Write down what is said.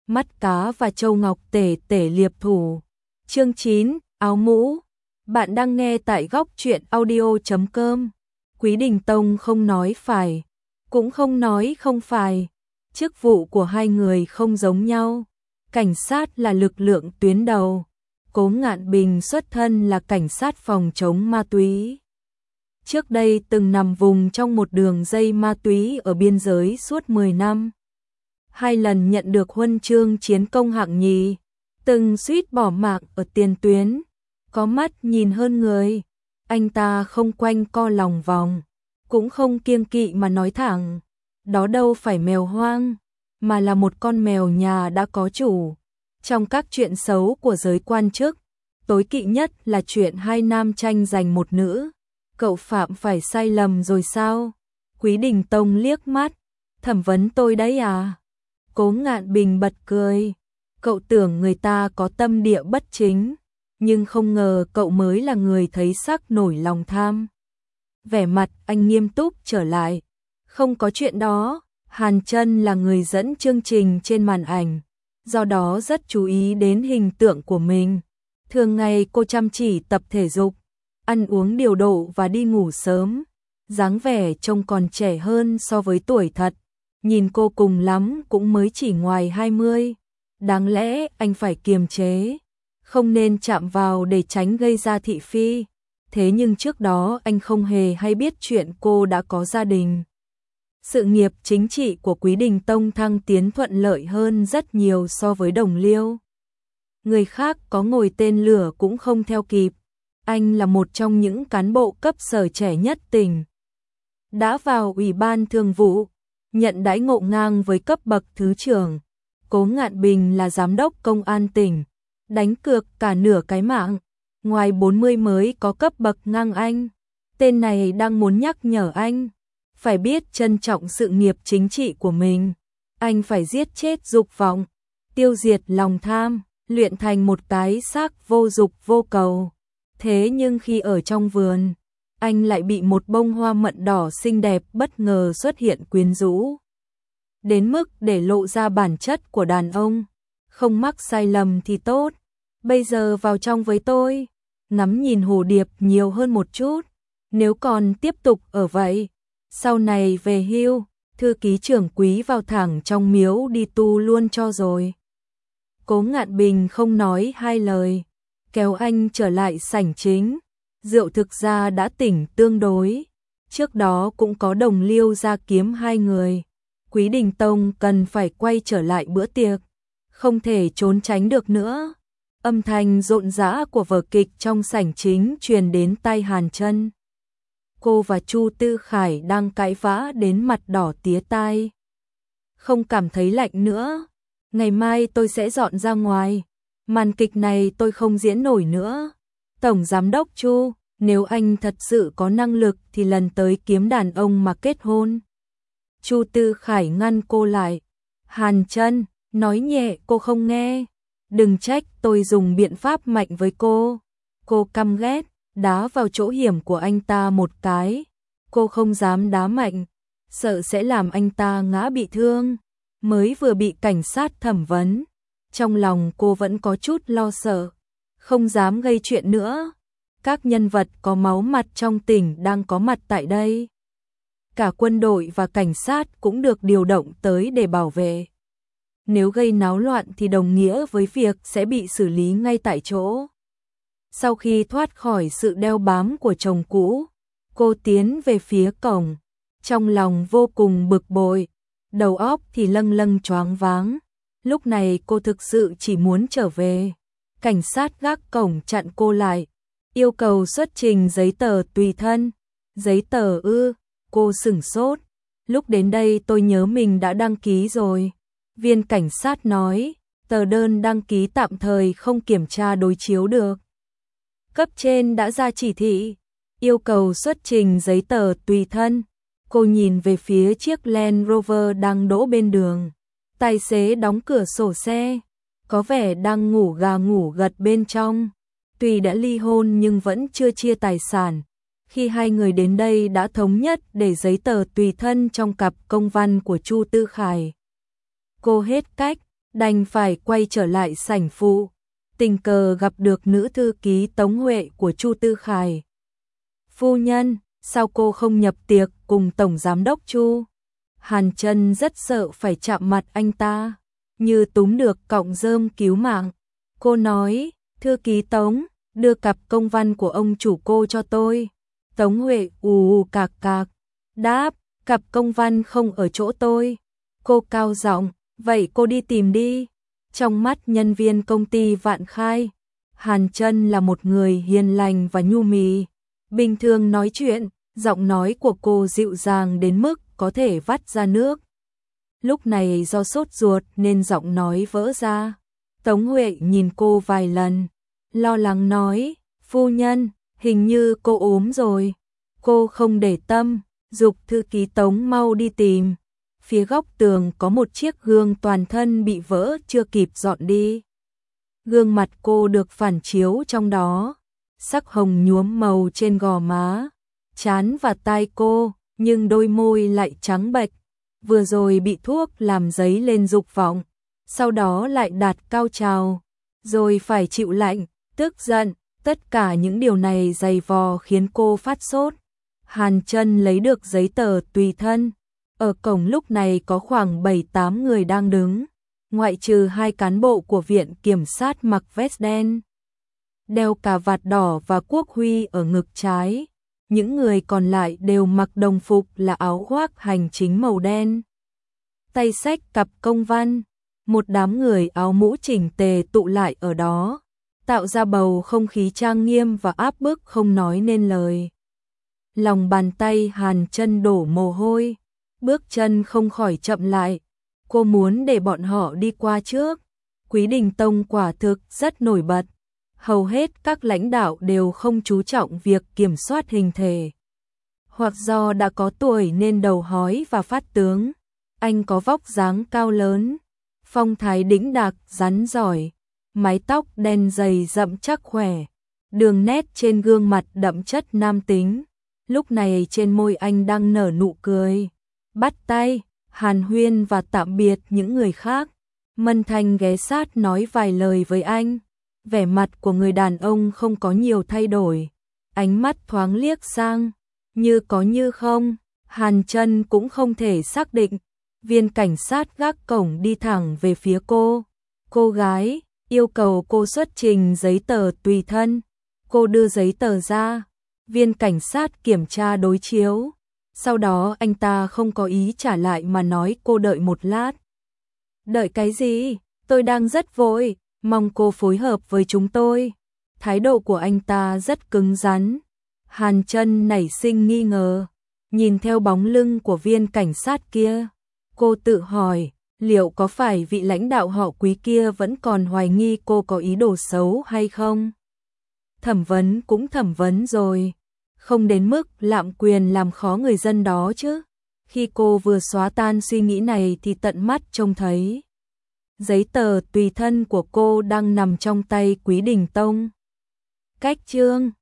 mắt cá và châu ngọc tể tể liệp thủ. Chương 9, áo mũ. Bạn đang nghe tại góc truyện audio.com. Quý Đình Tông không nói phải, cũng không nói không phải. Chức vụ của hai người không giống nhau. Cảnh sát là lực lượng tuyến đầu. Cố Ngạn Bình xuất thân là cảnh sát phòng chống ma túy. Trước đây từng nằm vùng trong một đường dây ma túy ở biên giới suốt 10 năm. 2 lần nhận được huân chương chiến công hạng nhì, từng suýt bỏ mạng ở tiền tuyến. Có mắt nhìn hơn người, anh ta không quanh co lòng vòng, cũng không kiêng kỵ mà nói thẳng. Đó đâu phải mèo hoang, mà là một con mèo nhà đã có chủ. Trong các chuyện xấu của giới quan chức, tối kỵ nhất là chuyện 2 nam tranh giành một nữ. Cậu phạm phải sai lầm rồi sao? Quý Đình Tông liếc mắt, thẩm vấn tôi đấy à? Cố Ngạn Bình bật cười. Cậu tưởng người ta có tâm địa bất chính, nhưng không ngờ cậu mới là người thấy sắc nổi lòng tham. Vẻ mặt anh nghiêm túc trở lại. Không có chuyện đó, Hàn Trân là người dẫn chương trình trên màn ảnh, do đó rất chú ý đến hình tượng của mình. Thường ngày cô chăm chỉ tập thể dục, ăn uống điều độ và đi ngủ sớm. Dáng vẻ trông còn trẻ hơn so với tuổi thật. Nhìn cô cùng lắm cũng mới chỉ ngoài 20. Đáng lẽ anh phải kiềm chế, không nên chạm vào để tránh gây ra thị phi. Thế nhưng trước đó anh không hề hay biết chuyện cô đã có gia đình. Sự nghiệp chính trị của Quý Đình Tông thăng tiến thuận lợi hơn rất nhiều so với đồng liêu. Người khác có ngồi tên lửa cũng không theo kịp. Anh là một trong những cán bộ cấp sở trẻ nhất tỉnh. Đã vào Ủy ban Thường vụ, nhận đãi ngộ ngang với cấp bậc thứ trưởng. Cố Ngạn Bình là giám đốc công an tỉnh, đánh cược cả nửa cái mạng. Ngoài 40 mới có cấp bậc ngang anh. Tên này đang muốn nhắc nhở anh phải biết trân trọng sự nghiệp chính trị của mình. Anh phải giết chết dục vọng, tiêu diệt lòng tham, luyện thành một cái xác vô dục vô cầu. Thế nhưng khi ở trong vườn, anh lại bị một bông hoa mận đỏ xinh đẹp bất ngờ xuất hiện quyến rũ. Đến mức để lộ ra bản chất của đàn ông. Không mắc sai lầm thì tốt. Bây giờ vào trong với tôi, ngắm nhìn hồ điệp nhiều hơn một chút. Nếu còn tiếp tục ở vậy, sau này về hưu, thư ký trưởng Quý vào thẳng trong miếu đi tu luôn cho rồi. Cố Ngạn Bình không nói hai lời, kéo anh trở lại sảnh chính. Rượu thực ra đã tỉnh tương đối. Trước đó cũng có đồng liêu ra kiếm hai người. Quý Đình Tông cần phải quay trở lại bữa tiệc, không thể trốn tránh được nữa. Âm thanh rộn rã của vở kịch trong sảnh chính truyền đến tai Hàn Trân. Cô và Chu Tư Khải đang cãi vã đến mặt đỏ tía tai. Không cảm thấy lạnh nữa. Ngày mai tôi sẽ dọn ra ngoài. Màn kịch này tôi không diễn nổi nữa. Tổng Giám đốc Chu, nếu anh thật sự có năng lực thì lần tới kiếm đàn ông mà kết hôn. Chu Tư Khải ngăn cô lại. Hàn Trân, nói nhẹ cô không nghe. Đừng trách tôi dùng biện pháp mạnh với cô. Cô căm ghét, đá vào chỗ hiểm của anh ta một cái. Cô không dám đá mạnh, sợ sẽ làm anh ta ngã bị thương. Mới vừa bị cảnh sát thẩm vấn, trong lòng cô vẫn có chút lo sợ, không dám gây chuyện nữa. Các nhân vật có máu mặt trong tỉnh đang có mặt tại đây. Cả quân đội và cảnh sát cũng được điều động tới để bảo vệ. Nếu gây náo loạn thì đồng nghĩa với việc sẽ bị xử lý ngay tại chỗ. Sau khi thoát khỏi sự đeo bám của chồng cũ, cô tiến về phía cổng, trong lòng vô cùng bực bội, đầu óc thì lâng lâng choáng váng. Lúc này cô thực sự chỉ muốn trở về. Cảnh sát gác cổng chặn cô lại, yêu cầu xuất trình giấy tờ tùy thân. Giấy tờ ư? Cô sửng sốt. Lúc đến đây tôi nhớ mình đã đăng ký rồi. Viên cảnh sát nói, tờ đơn đăng ký tạm thời không kiểm tra đối chiếu được. Cấp trên đã ra chỉ thị, yêu cầu xuất trình giấy tờ tùy thân. Cô nhìn về phía chiếc Land Rover đang đỗ bên đường. Tài xế đóng cửa sổ xe, có vẻ đang ngủ gà ngủ gật bên trong. Tuy đã ly hôn nhưng vẫn chưa chia tài sản. Khi hai người đến đây đã thống nhất để giấy tờ tùy thân trong cặp công văn của Chu Tư Khải. Cô hết cách, đành phải quay trở lại sảnh phụ, tình cờ gặp được nữ thư ký Tống Huệ của Chu Tư Khải. Phu nhân, sao cô không nhập tiệc cùng Tổng Giám đốc Chu? Hàn Chân rất sợ phải chạm mặt anh ta, như túm được cọng rơm cứu mạng. Cô nói, thư ký Tống, đưa cặp công văn của ông chủ cô cho tôi. Tống Huệ ù cạc cạc, đáp, cặp công văn không ở chỗ tôi. Cô cao giọng, vậy cô đi tìm đi. Trong mắt nhân viên công ty Vạn Khai, Hàn Chân là một người hiền lành và nhu mì. Bình thường nói chuyện, giọng nói của cô dịu dàng đến mức có thể vắt ra nước. Lúc này do sốt ruột nên giọng nói vỡ ra. Tống Huệ nhìn cô vài lần, lo lắng nói, phu nhân, hình như cô ốm rồi. Cô không để tâm, giục thư ký Tống mau đi tìm. Phía góc tường có một chiếc gương toàn thân bị vỡ chưa kịp dọn đi. Gương mặt cô được phản chiếu trong đó, sắc hồng nhuốm màu trên gò má, trán và tai cô, nhưng đôi môi lại trắng bệch. Vừa rồi bị thuốc làm dấy lên dục vọng, sau đó lại đạt cao trào, rồi phải chịu lạnh, tức giận, tất cả những điều này dày vò khiến cô phát sốt. Hàn Chân lấy được giấy tờ tùy thân. Ở cổng lúc này có khoảng 7-8 người đang đứng, ngoại trừ 2 cán bộ của viện kiểm sát mặc vest đen, đeo cà vạt đỏ và quốc huy ở ngực trái. Những người còn lại đều mặc đồng phục là áo khoác hành chính màu đen, tay xách cặp công văn. Một đám người áo mũ chỉnh tề tụ lại ở đó, tạo ra bầu không khí trang nghiêm và áp bức không nói nên lời. Lòng bàn tay Hàn Chân đổ mồ hôi, bước chân không khỏi chậm lại. Cô muốn để bọn họ đi qua trước. Quý Đình Tông quả thực rất nổi bật. Hầu hết các lãnh đạo đều không chú trọng việc kiểm soát hình thể, hoặc do đã có tuổi nên đầu hói và phát tướng. Anh có vóc dáng cao lớn, phong thái đĩnh đạc, rắn giỏi, mái tóc đen dày rậm chắc khỏe, đường nét trên gương mặt đậm chất nam tính. Lúc này trên môi anh đang nở nụ cười, bắt tay, hàn huyên và tạm biệt những người khác. Mân Thanh ghé sát nói vài lời với anh. Vẻ mặt của người đàn ông không có nhiều thay đổi, ánh mắt thoáng liếc sang, như có như không. Hàn Chân cũng không thể xác định. Viên cảnh sát gác cổng đi thẳng về phía cô. Cô gái yêu cầu cô xuất trình giấy tờ tùy thân. Cô đưa giấy tờ ra. Viên cảnh sát kiểm tra đối chiếu. Sau đó anh ta không có ý trả lại mà nói cô đợi một lát. Đợi cái gì? Tôi đang rất vội, mong cô phối hợp với chúng tôi. Thái độ của anh ta rất cứng rắn. Hàn Chân nảy sinh nghi ngờ, nhìn theo bóng lưng của viên cảnh sát kia. Cô tự hỏi, liệu có phải vị lãnh đạo họ Quý kia vẫn còn hoài nghi cô có ý đồ xấu hay không? Thẩm vấn cũng thẩm vấn rồi, không đến mức lạm quyền làm khó người dân đó chứ. Khi cô vừa xóa tan suy nghĩ này thì tận mắt trông thấy giấy tờ tùy thân của cô đang nằm trong tay Quý Đình Tông. Cách chương